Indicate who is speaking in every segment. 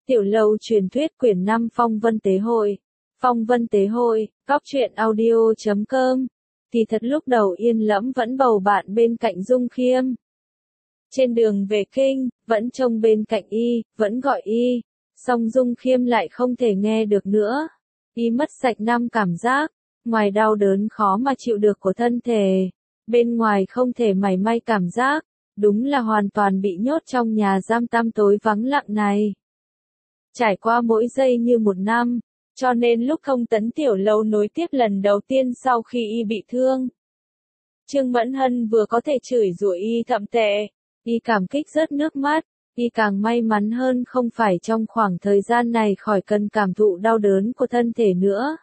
Speaker 1: Tiểu Lâu truyền thuyết quyển 5 Phong Vân Tế Hội. Phong Vân Tế Hội, góc truyện audio.com. Thì thật lúc đầu Yên Lẫm vẫn bầu bạn bên cạnh Dung Khiêm. Trên đường về kinh, vẫn trông bên cạnh y, vẫn gọi y. Song Dung Khiêm lại không thể nghe được nữa. Y mất sạch 5 cảm giác, ngoài đau đớn khó mà chịu được của thân thể, bên ngoài không thể mảy may cảm giác, đúng là hoàn toàn bị nhốt trong nhà giam tăm tối vắng lặng này. Trải qua mỗi giây như một năm, cho nên lúc Thông Tấn Tiểu Lâu nối tiếp lần đầu tiên sau khi y bị thương, Trương Mẫn Hân vừa có thể chửi rủa y thậm tệ, y cảm kích rớt nước mắt, y càng may mắn hơn không phải trong khoảng thời gian này khỏi cần cảm thụ đau đớn của thân thể nữa,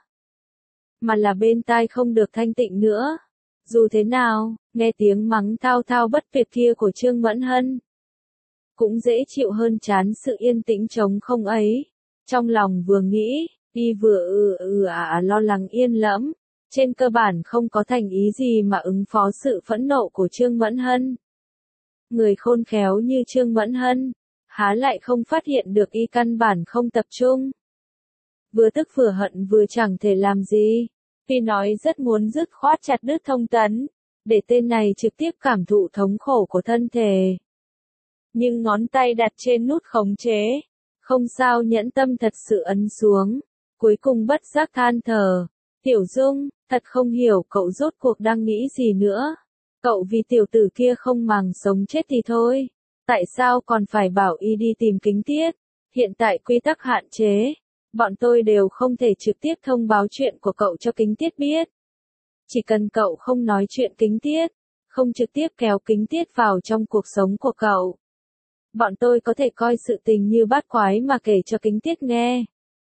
Speaker 1: mà là bên tai không được thanh tịnh nữa. Dù thế nào, nghe tiếng mắng thao thao bất tuyệt kia của Trương Mẫn Hân cũng dễ chịu hơn chán sự yên tĩnh trống không ấy. Trong lòng vừa nghĩ, y vừa lo lắng Yên Lẫm, trên cơ bản không có thành ý gì mà ứng phó sự phẫn nộ của Trương Mẫn Hân. Người khôn khéo như Trương Mẫn Hân, há lại không phát hiện được y căn bản không tập trung. Vừa tức vừa hận vừa chẳng thể làm gì. Tuy nói rất muốn dứt khoát chặt đứt Thông Tấn, để tên này trực tiếp cảm thụ thống khổ của thân thể. Nhưng ngón tay đặt trên nút khống chế, không sao nhẫn tâm thật sự ấn xuống, cuối cùng bất giác than thở. Tiểu Dung, thật không hiểu cậu rốt cuộc đang nghĩ gì nữa. Cậu vì tiểu tử kia không màng sống chết thì thôi, tại sao còn phải bảo y đi tìm Kính Tiết? Hiện tại quy tắc hạn chế, bọn tôi đều không thể trực tiếp thông báo chuyện của cậu cho Kính Tiết biết. Chỉ cần cậu không nói chuyện Kính Tiết, không trực tiếp kéo Kính Tiết vào trong cuộc sống của cậu, bọn tôi có thể coi sự tình như bát quái mà kể cho Kính Tiết nghe.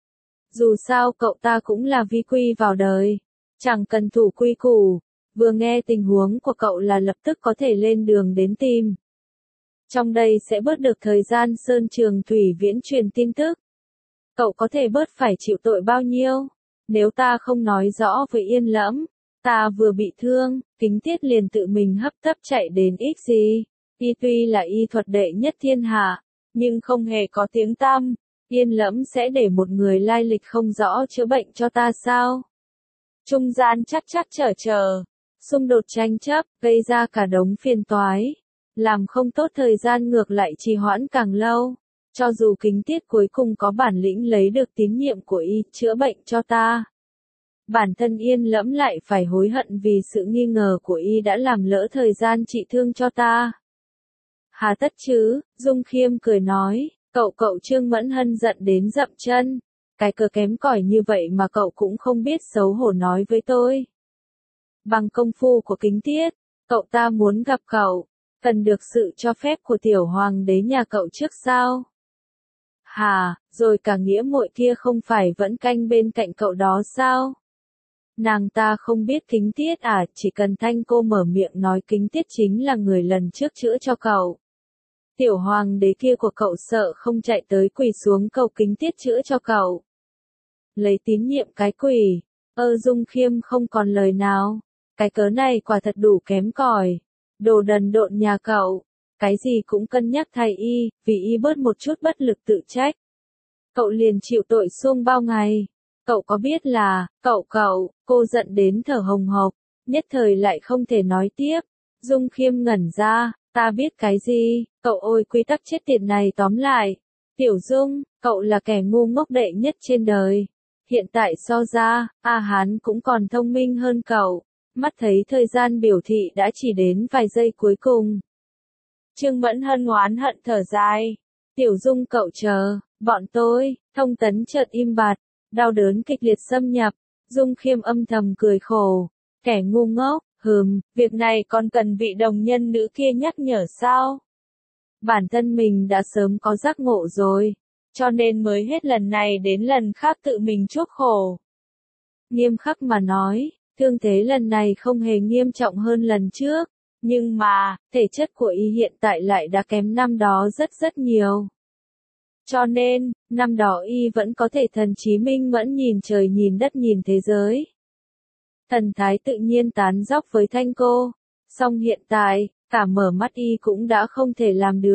Speaker 1: Dù sao cậu ta cũng là vi quy vào đời, chẳng cần thủ quy củ, vừa nghe tình huống của cậu là lập tức có thể lên đường đến tìm. Trong đây sẽ bớt được thời gian Sơn Trường Thủy Viễn truyền tin tức. Cậu có thể bớt phải chịu tội bao nhiêu? Nếu ta không nói rõ với Yên Lẫm, ta vừa bị thương, Kính Tiết liền tự mình hấp tấp chạy đến ích gì? Y tuy là y thuật đệ nhất thiên hạ, nhưng không hề có tiếng tăm. Yên Lẫm sẽ để một người lai lịch không rõ chữa bệnh cho ta sao? Trung gian chắc chờ, xung đột tranh chấp, gây ra cả đống phiền toái. Làm không tốt thời gian ngược lại trì hoãn càng lâu. Cho dù Kính Tiết cuối cùng có bản lĩnh lấy được tín nhiệm của y chữa bệnh cho ta, bản thân Yên Lẫm lại phải hối hận vì sự nghi ngờ của y đã làm lỡ thời gian trị thương cho ta. Hà tất chứ, Dung Khiêm cười nói, cậu Trương Mẫn Hân giận đến dậm chân, cái cờ kém cỏi như vậy mà cậu cũng không biết xấu hổ nói với tôi. Bằng công phu của Kính Tiết, cậu ta muốn gặp cậu, cần được sự cho phép của tiểu hoàng đế nhà cậu trước sao? Hà, rồi cả nghĩa muội kia không phải vẫn canh bên cạnh cậu đó sao? Nàng ta không biết Kính Tiết à, chỉ cần Thanh cô mở miệng nói Kính Tiết chính là người lần trước chữa cho cậu. Tiểu hoàng đế kia của cậu sợ không chạy tới quỳ xuống cầu Kính Tiết chữa cho cậu. Lấy tín nhiệm cái quỷ, Dung Khiêm không còn lời nào, cái cớ này quả thật đủ kém cỏi. Đồ đần độn nhà cậu, cái gì cũng cân nhắc thay y, vì y bớt một chút bất lực tự trách. Cậu liền chịu tội xuông bao ngày. Cậu có biết là, cô giận đến thở hồng hộc, nhất thời lại không thể nói tiếp. Dung Khiêm ngẩn ra, ta biết cái gì, cậu ôi quy tắc chết tiệt này tóm lại. Tiểu Dung, cậu là kẻ ngu ngốc đệ nhất trên đời. Hiện tại so ra, A Hán cũng còn thông minh hơn cậu. Mắt thấy thời gian biểu thị đã chỉ đến vài giây cuối cùng. Trương Mẫn Hân oán hận thở dài. Tiểu Dung cậu chờ, bọn tôi, Thông Tấn chợt im bặt, đau đớn kịch liệt xâm nhập. Dung Khiêm âm thầm cười khổ. Kẻ ngu ngốc, việc này còn cần vị đồng nhân nữ kia nhắc nhở sao? Bản thân mình đã sớm có giác ngộ rồi, cho nên mới hết lần này đến lần khác tự mình chuốc khổ. Nghiêm khắc mà nói, thương thế lần này không hề nghiêm trọng hơn lần trước, nhưng mà, thể chất của y hiện tại lại đã kém năm đó rất nhiều. Cho nên, năm đó y vẫn có thể thần trí minh mẫn nhìn trời nhìn đất nhìn thế giới. Thần thái tự nhiên tán dóc với Thanh cô, song hiện tại, cả mở mắt y cũng đã không thể làm được.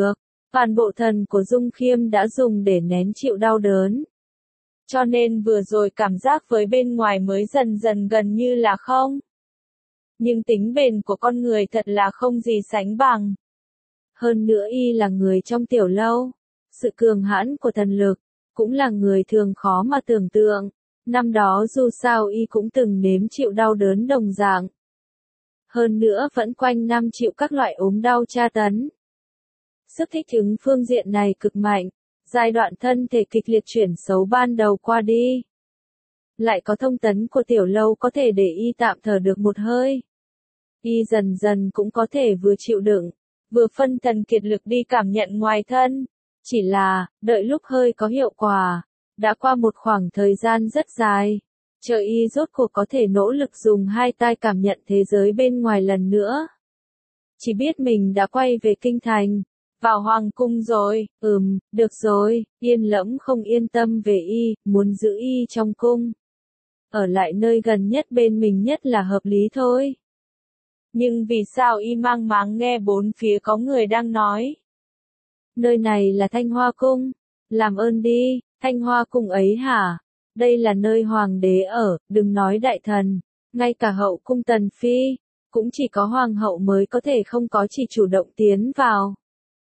Speaker 1: Toàn bộ thần của Dung Khiêm đã dùng để nén chịu đau đớn. Cho nên vừa rồi cảm giác với bên ngoài mới dần dần gần như là không. Nhưng tính bền của con người thật là không gì sánh bằng. Hơn nữa y là người trong tiểu lâu. Sự cường hãn của thần lực, cũng là người thường khó mà tưởng tượng. Năm đó dù sao y cũng từng nếm chịu đau đớn đồng dạng. Hơn nữa vẫn quanh năm chịu các loại ốm đau tra tấn. Sức thích ứng phương diện này cực mạnh, giai đoạn thân thể kịch liệt chuyển xấu ban đầu qua đi. Lại có thông tấn của tiểu lâu có thể để y tạm thở được một hơi. Y dần dần cũng có thể vừa chịu đựng, vừa phân thần kiệt lực đi cảm nhận ngoài thân. Chỉ là, đợi lúc hơi có hiệu quả, đã qua một khoảng thời gian rất dài. Chờ y rốt cuộc có thể nỗ lực dùng hai tai cảm nhận thế giới bên ngoài lần nữa. Chỉ biết mình đã quay về kinh thành, vào hoàng cung rồi, được rồi, Yên Lẫm không yên tâm về y, muốn giữ y trong cung. Ở lại nơi gần nhất bên mình nhất là hợp lý thôi. Nhưng vì sao y mang máng nghe bốn phía có người đang nói? Nơi này là Thanh Hoa Cung, làm ơn đi, Thanh Hoa Cung ấy hả? Đây là nơi hoàng đế ở, đừng nói đại thần, ngay cả hậu cung tần phi, cũng chỉ có hoàng hậu mới có thể không có chỉ chủ động tiến vào.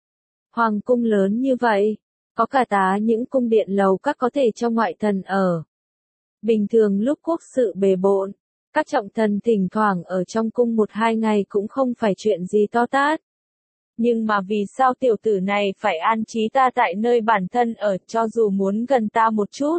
Speaker 1: Hoàng cung lớn như vậy, có cả những cung điện lầu các có thể cho ngoại thần ở. Bình thường lúc quốc sự bề bộn, các trọng thần thỉnh thoảng ở trong cung 1-2 ngày cũng không phải chuyện gì to tát. Nhưng mà vì sao tiểu tử này phải an trí ta tại nơi bản thân ở cho dù muốn gần ta một chút?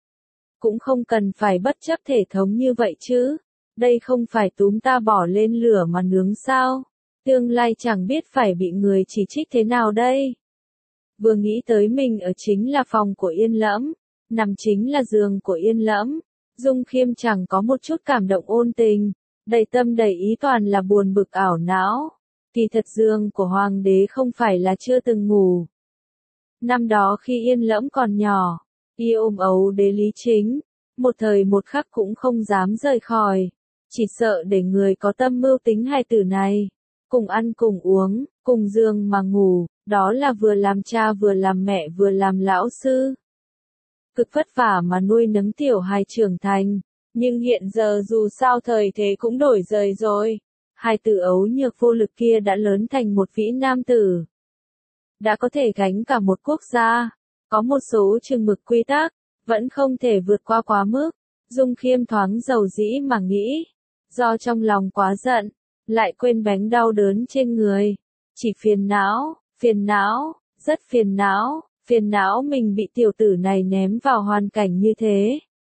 Speaker 1: Cũng không cần phải bất chấp thể thống như vậy chứ. Đây không phải túm ta bỏ lên lửa mà nướng sao? Tương lai chẳng biết phải bị người chỉ trích thế nào đây. Vừa nghĩ tới mình ở chính là phòng của Yên Lẫm, nằm chính là giường của Yên Lẫm, Dung Khiêm chẳng có một chút cảm động ôn tình, đầy tâm đầy ý toàn là buồn bực ảo não. Kỳ thật giường của hoàng đế không phải là chưa từng ngủ. Năm đó khi Yên Lẫm còn nhỏ, y ôm ấu đế Lý Chính, một thời một khắc cũng không dám rời khỏi, chỉ sợ để người có tâm mưu tính hai tử này, cùng ăn cùng uống, cùng giường mà ngủ, đó là vừa làm cha vừa làm mẹ vừa làm lão sư. Cực vất vả mà nuôi nấng tiểu hài trưởng thành, nhưng hiện giờ dù sao thời thế cũng đổi rời rồi. Hai tử ấu nhược vô lực kia đã lớn thành một vĩ nam tử. Đã có thể gánh cả một quốc gia, có một số chừng mực quy tắc, vẫn không thể vượt qua quá mức. Dung Khiêm thoáng dầu dĩ mà nghĩ, do trong lòng quá giận, lại quên bánh đau đớn trên người. Chỉ phiền não, rất phiền não mình bị tiểu tử này ném vào hoàn cảnh như thế.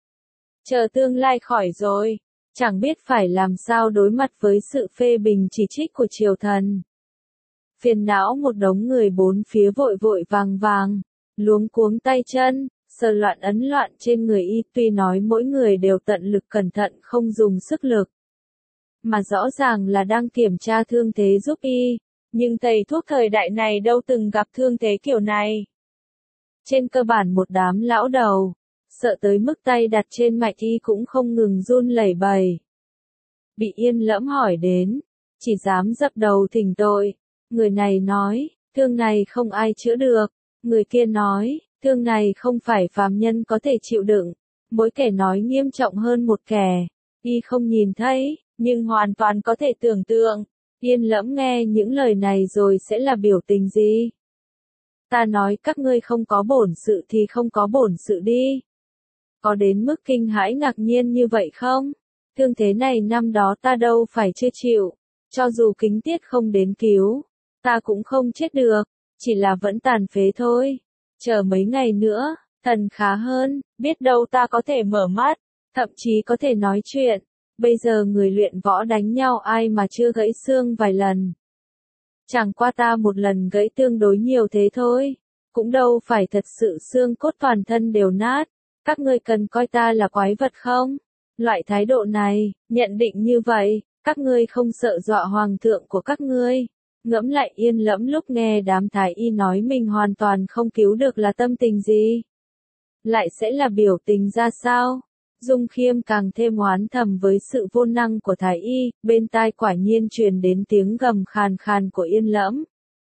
Speaker 1: Chờ tương lai khỏi rồi, chẳng biết phải làm sao đối mặt với sự phê bình chỉ trích của triều thần. Phiền não một đống người bốn phía vội vội vàng, luống cuống tay chân, sờ loạn ấn loạn trên người y, tuy nói mỗi người đều tận lực cẩn thận không dùng sức lực. Mà rõ ràng là đang kiểm tra thương thế giúp y, nhưng thầy thuốc thời đại này đâu từng gặp thương thế kiểu này. Trên cơ bản một đám lão đầu, sợ tới mức tay đặt trên mạch y cũng không ngừng run lẩy bẩy. Bị Yên Lẫm hỏi đến, chỉ dám dập đầu thỉnh tội. Người này nói, thương này không ai chữa được. Người kia nói, thương này không phải phàm nhân có thể chịu đựng. Mỗi kẻ nói nghiêm trọng hơn một kẻ. Y không nhìn thấy, nhưng hoàn toàn có thể tưởng tượng. Yên Lẫm nghe những lời này rồi sẽ là biểu tình gì? Ta nói các ngươi không có bổn sự thì không có bổn sự đi. Có đến mức kinh hãi ngạc nhiên như vậy không? Thương thế này năm đó ta đâu phải chưa chịu. Cho dù kính tiết không đến cứu, ta cũng không chết được. Chỉ là vẫn tàn phế thôi. Chờ mấy ngày nữa, thần khá hơn, biết đâu ta có thể mở mắt, thậm chí có thể nói chuyện. Bây giờ người luyện võ đánh nhau ai mà chưa gãy xương vài lần. Chẳng qua ta một lần gãy tương đối nhiều thế thôi. Cũng đâu phải thật sự xương cốt toàn thân đều nát. Các ngươi cần coi ta là quái vật không? Loại thái độ này, nhận định như vậy, các ngươi không sợ dọa hoàng thượng của các ngươi. Ngẫm lại Yên Lẫm lúc nghe đám thái y nói mình hoàn toàn không cứu được là tâm tình gì? Lại sẽ là biểu tình ra sao? Dung Khiêm càng thêm oán thầm với sự vô năng của thái y, bên tai quả nhiên truyền đến tiếng gầm khàn khàn của Yên Lẫm.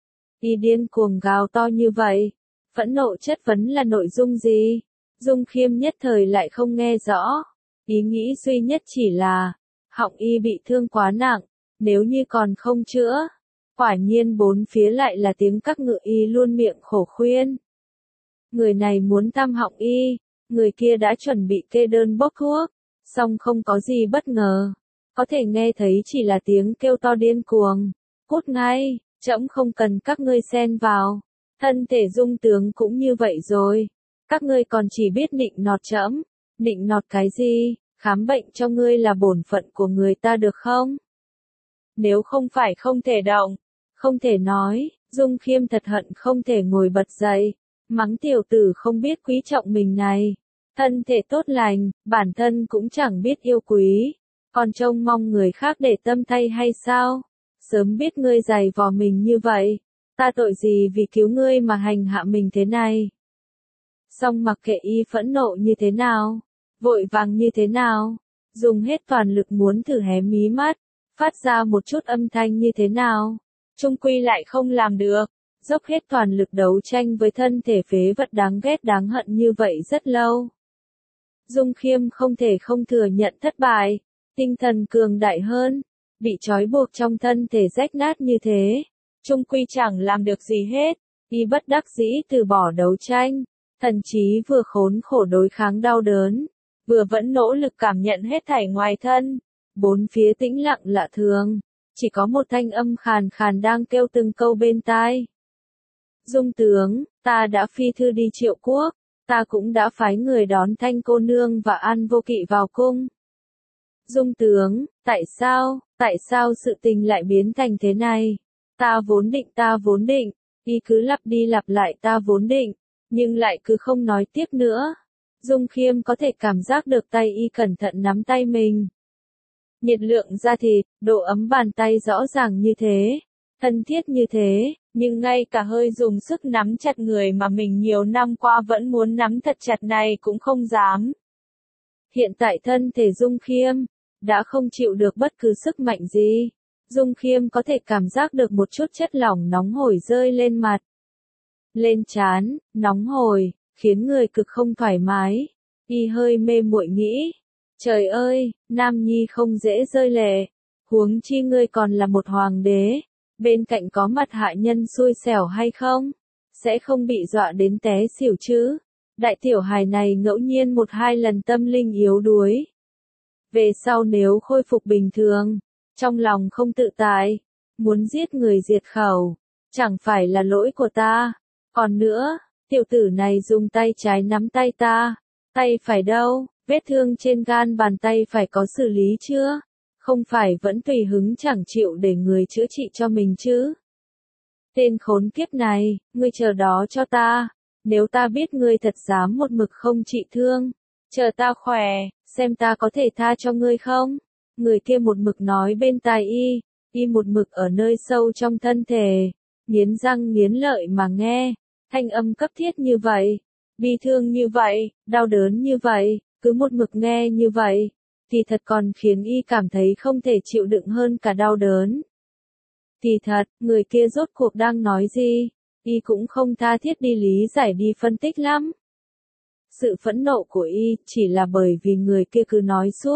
Speaker 1: Y điên cuồng gào to như vậy. Phẫn nộ chất vấn là nội dung gì? Dung Khiêm nhất thời lại không nghe rõ. Ý nghĩ duy nhất chỉ là, họng y bị thương quá nặng, nếu như còn không chữa. Quả nhiên bốn phía lại là tiếng các ngự y luôn miệng khổ khuyên. Người này muốn thăm họng y, người kia đã chuẩn bị kê đơn bốc thuốc, song không có gì bất ngờ. Có thể nghe thấy chỉ là tiếng kêu to điên cuồng. Cút ngay, trẫm không cần các ngươi xen vào. Thân thể Dung tướng cũng như vậy rồi. Các ngươi còn chỉ biết nịnh nọt trẫm. Nịnh nọt cái gì? Khám bệnh cho ngươi là bổn phận của người ta được không? Nếu không phải không thể động, không thể nói, Dung Khiêm thật hận không thể ngồi bật dậy, mắng tiểu tử không biết quý trọng mình này. Thân thể tốt lành, bản thân cũng chẳng biết yêu quý, còn trông mong người khác để tâm thay hay sao? Sớm biết ngươi giày vò mình như vậy, ta tội gì vì cứu ngươi mà hành hạ mình thế này. Song mặc kệ y phẫn nộ như thế nào, vội vàng như thế nào, dùng hết toàn lực muốn thử hé mí mắt, phát ra một chút âm thanh như thế nào, chung quy lại không làm được, dốc hết toàn lực đấu tranh với thân thể phế vật đáng ghét đáng hận như vậy rất lâu. Dung Khiêm không thể không thừa nhận thất bại, tinh thần cường đại hơn, bị trói buộc trong thân thể rách nát như thế, chung quy chẳng làm được gì hết, y bất đắc dĩ từ bỏ đấu tranh, thần chí vừa khốn khổ đối kháng đau đớn, vừa vẫn nỗ lực cảm nhận hết thảy ngoài thân, bốn phía tĩnh lặng lạ thường, chỉ có một thanh âm khàn khàn đang kêu từng câu bên tai. Dung tướng, ta đã phi thư đi Triệu Quốc, ta cũng đã phái người đón Thanh cô nương và An Vô Kỵ vào cung. Dung tướng, tại sao sự tình lại biến thành thế này? Ta vốn định, y cứ lặp đi lặp lại ta vốn định, nhưng lại cứ không nói tiếp nữa. Dung Khiêm có thể cảm giác được tay y cẩn thận nắm tay mình. Nhiệt lượng da thịt, độ ấm bàn tay rõ ràng như thế, thân thiết như thế, nhưng ngay cả hơi dùng sức nắm chặt người mà mình nhiều năm qua vẫn muốn nắm thật chặt này cũng không dám. Hiện tại thân thể Dung Khiêm đã không chịu được bất cứ sức mạnh gì. Dung Khiêm có thể cảm giác được một chút chất lỏng nóng hổi rơi lên mặt, lên trán, nóng hổi, khiến người cực không thoải mái. Y hơi mê muội nghĩ, trời ơi, nam nhi không dễ rơi lệ, huống chi ngươi còn là một hoàng đế, bên cạnh có mặt hạ nhân xui xẻo hay không, sẽ không bị dọa đến té xỉu chứ. Đại tiểu hài này ngẫu nhiên một hai lần tâm linh yếu đuối, về sau nếu khôi phục bình thường, trong lòng không tự tại, muốn giết người diệt khẩu, chẳng phải là lỗi của ta. Còn nữa, tiểu tử này dùng tay trái nắm tay ta, tay phải đâu, vết thương trên gan bàn tay phải có xử lý chưa? Không phải vẫn tùy hứng chẳng chịu để người chữa trị cho mình chứ? Tên khốn kiếp này, ngươi chờ đó cho ta, nếu ta biết ngươi thật dám một mực không trị thương, chờ ta khỏe, xem ta có thể tha cho ngươi không? Người kia một mực nói bên tai y một mực ở nơi sâu trong thân thể, nghiến răng nghiến lợi mà nghe, thanh âm cấp thiết như vậy, bi thương như vậy, đau đớn như vậy, cứ một mực nghe như vậy, thì thật còn khiến y cảm thấy không thể chịu đựng hơn cả đau đớn. Thì thật, người kia rốt cuộc đang nói gì, y cũng không tha thiết đi lý giải đi phân tích lắm. Sự phẫn nộ của y chỉ là bởi vì người kia cứ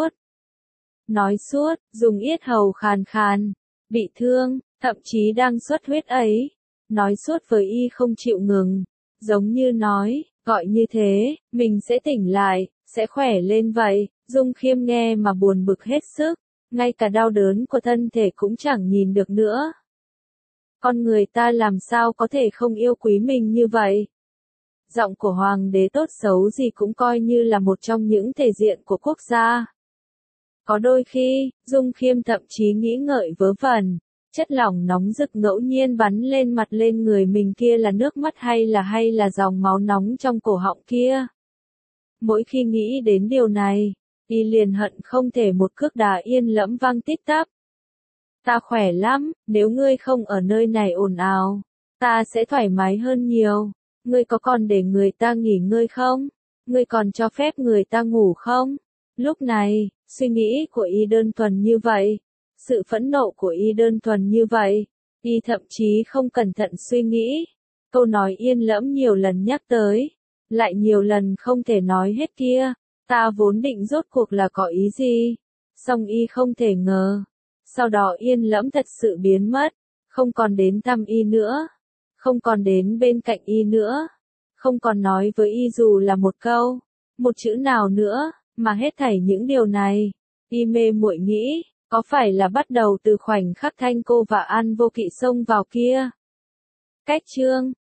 Speaker 1: nói suốt, dùng yết hầu khàn khàn, bị thương, thậm chí đang xuất huyết ấy, nói suốt với y không chịu ngừng, giống như nói, gọi như thế, mình sẽ tỉnh lại, sẽ khỏe lên vậy. Dung Khiêm nghe mà buồn bực hết sức, ngay cả đau đớn của thân thể cũng chẳng nhìn được nữa. Con người ta làm sao có thể không yêu quý mình như vậy? Giọng của hoàng đế tốt xấu gì cũng coi như là một trong những thể diện của quốc gia. Có đôi khi, Dung Khiêm thậm chí nghĩ ngợi vớ vẩn, chất lỏng nóng rực ngẫu nhiên bắn lên mặt lên người mình kia là nước mắt hay là dòng máu nóng trong cổ họng kia. Mỗi khi nghĩ đến điều này, y liền hận không thể một cước đá yên lẫm vang tít tắp. Ta khỏe lắm, nếu ngươi không ở nơi này ồn ào, ta sẽ thoải mái hơn nhiều. Ngươi có còn để người ta nghỉ ngơi không? Ngươi còn cho phép người ta ngủ không? Lúc này, suy nghĩ của y đơn thuần như vậy, sự phẫn nộ của y đơn thuần như vậy, Y thậm chí không cẩn thận suy nghĩ. Câu nói Yên Lẫm nhiều lần nhắc tới, lại nhiều lần không thể nói hết kia. Ta vốn định rốt cuộc là có ý gì. Song Y không thể ngờ. Sau đó Yên Lẫm thật sự biến mất. Không còn đến thăm Y nữa. Không còn đến bên cạnh Y nữa. Không còn nói với Y dù là một câu, một chữ nào nữa, mà hết thảy những điều này. Y mê muội nghĩ, có phải là bắt đầu từ khoảnh khắc Thanh Cô và An Vô Kỵ xông vào kia? Cách chương